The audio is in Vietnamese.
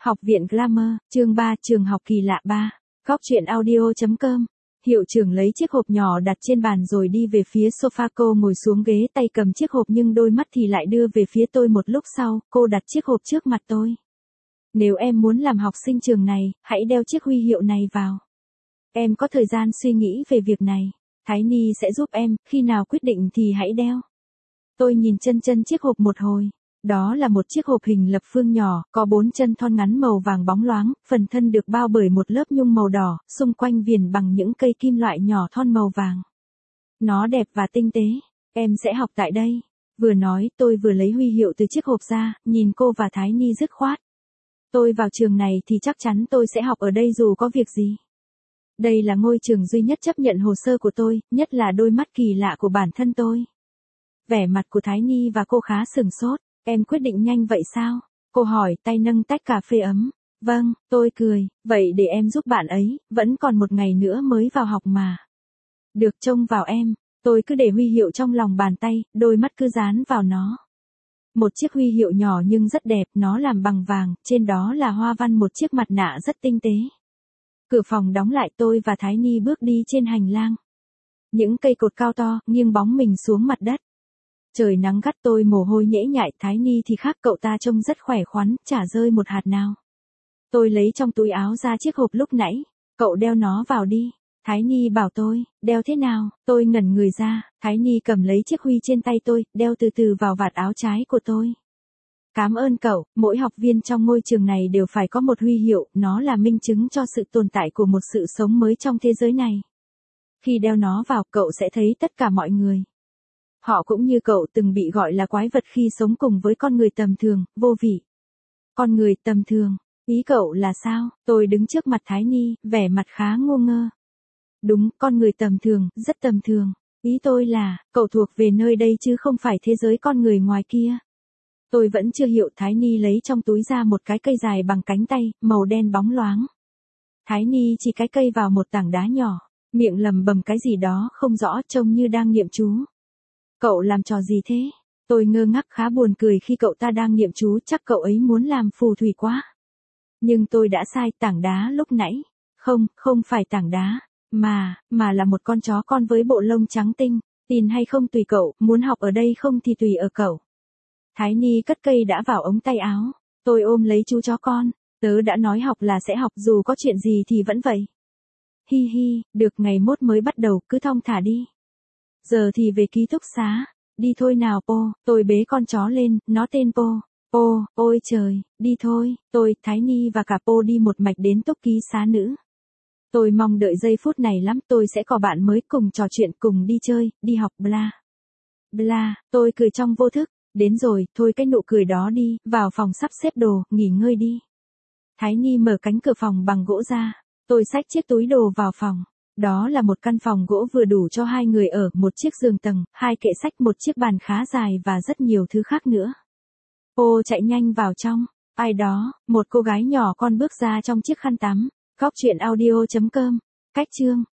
Học viện Glamour, chương 3, trường học kỳ lạ 3. Góc truyện audio.com. Hiệu trưởng lấy chiếc hộp nhỏ đặt trên bàn rồi đi về phía sofa, cô ngồi xuống ghế, tay cầm chiếc hộp nhưng đôi mắt thì lại đưa về phía tôi. Một lúc sau, cô đặt chiếc hộp trước mặt tôi. Nếu em muốn làm học sinh trường này, hãy đeo chiếc huy hiệu này vào. Em có thời gian suy nghĩ về việc này. Thái Ni sẽ giúp em, khi nào quyết định thì hãy đeo. Tôi nhìn chân chiếc hộp một hồi. Đó là một chiếc hộp hình lập phương nhỏ, có 4 chân thon ngắn màu vàng bóng loáng, phần thân được bao bởi một lớp nhung màu đỏ, xung quanh viền bằng những cây kim loại nhỏ thon màu vàng. Nó đẹp và tinh tế. Em sẽ học tại đây. Vừa nói, tôi vừa lấy huy hiệu từ chiếc hộp ra, nhìn cô và Thái Ni dứt khoát. Tôi vào trường này thì chắc chắn tôi sẽ học ở đây dù có việc gì. Đây là ngôi trường duy nhất chấp nhận hồ sơ của tôi, nhất là đôi mắt kỳ lạ của bản thân tôi. Vẻ mặt của Thái Ni và cô khá sửng sốt. Em quyết định nhanh vậy sao? Cô hỏi, tay nâng tách cà phê ấm. Vâng, tôi cười, vậy để em giúp bạn ấy, vẫn còn một ngày nữa mới vào học mà. Được, trông vào em. Tôi cứ để huy hiệu trong lòng bàn tay, đôi mắt cứ dán vào nó. Một chiếc huy hiệu nhỏ nhưng rất đẹp, nó làm bằng vàng, trên đó là hoa văn một chiếc mặt nạ rất tinh tế. Cửa phòng đóng lại, tôi và Thái Ni bước đi trên hành lang. Những cây cột cao to, nghiêng bóng mình xuống mặt đất. Trời nắng gắt, tôi mồ hôi nhễ nhại, Thái Ni thì khác, cậu ta trông rất khỏe khoắn, chả rơi một hạt nào. Tôi lấy trong túi áo ra chiếc hộp lúc nãy, cậu đeo nó vào đi. Thái Ni bảo tôi, đeo thế nào? Tôi ngẩn người ra, Thái Ni cầm lấy chiếc huy trên tay tôi, đeo từ từ vào vạt áo trái của tôi. Cảm ơn cậu, mỗi học viên trong ngôi trường này đều phải có một huy hiệu, nó là minh chứng cho sự tồn tại của một sự sống mới trong thế giới này. Khi đeo nó vào, cậu sẽ thấy tất cả mọi người. Họ cũng như cậu từng bị gọi là quái vật khi sống cùng với con người tầm thường, vô vị. Con người tầm thường, ý cậu là sao? Tôi đứng trước mặt Thái Ni, vẻ mặt khá ngu ngơ. Đúng, con người tầm thường, rất tầm thường. Ý tôi là, cậu thuộc về nơi đây chứ không phải thế giới con người ngoài kia. Tôi vẫn chưa hiểu. Thái Ni lấy trong túi ra một cái cây dài bằng cánh tay, màu đen bóng loáng. Thái Ni chỉ cái cây vào một tảng đá nhỏ, miệng lẩm bẩm cái gì đó không rõ, trông như đang niệm chú. Cậu làm trò gì thế? Tôi ngơ ngác, khá buồn cười khi cậu ta đang niệm chú, chắc cậu ấy muốn làm phù thủy quá. Nhưng tôi đã sai, tảng đá lúc nãy. Không phải tảng đá, mà là một con chó con với bộ lông trắng tinh. Tin hay không tùy cậu, muốn học ở đây không thì tùy ở cậu. Thái Ni cất cây đã vào ống tay áo. Tôi ôm lấy chú chó con. Tớ đã nói học là sẽ học, dù có chuyện gì thì vẫn vậy. Hi hi, được, ngày mốt mới bắt đầu, cứ thong thả đi. Giờ thì về ký túc xá. Đi thôi nào Po. Tôi bế con chó lên, nó tên Po. Po, ôi trời, đi thôi. Tôi, Thái Ni và cả Po đi một mạch đến túc ký xá nữ. Tôi mong đợi giây phút này lắm, tôi sẽ có bạn mới, cùng trò chuyện, cùng đi chơi, đi học bla. Bla, tôi cười trong vô thức. Đến rồi, thôi cái nụ cười đó đi, vào phòng sắp xếp đồ, nghỉ ngơi đi. Thái Ni mở cánh cửa phòng bằng gỗ ra. Tôi xách chiếc túi đồ vào phòng. Đó là một căn phòng gỗ vừa đủ cho 2 người ở, một chiếc giường tầng, 2 kệ sách, một chiếc bàn khá dài và rất nhiều thứ khác nữa. Ô chạy nhanh vào trong. Ai đó, một cô gái nhỏ con bước ra trong chiếc khăn tắm. Góc truyện audio.com. Cách chương.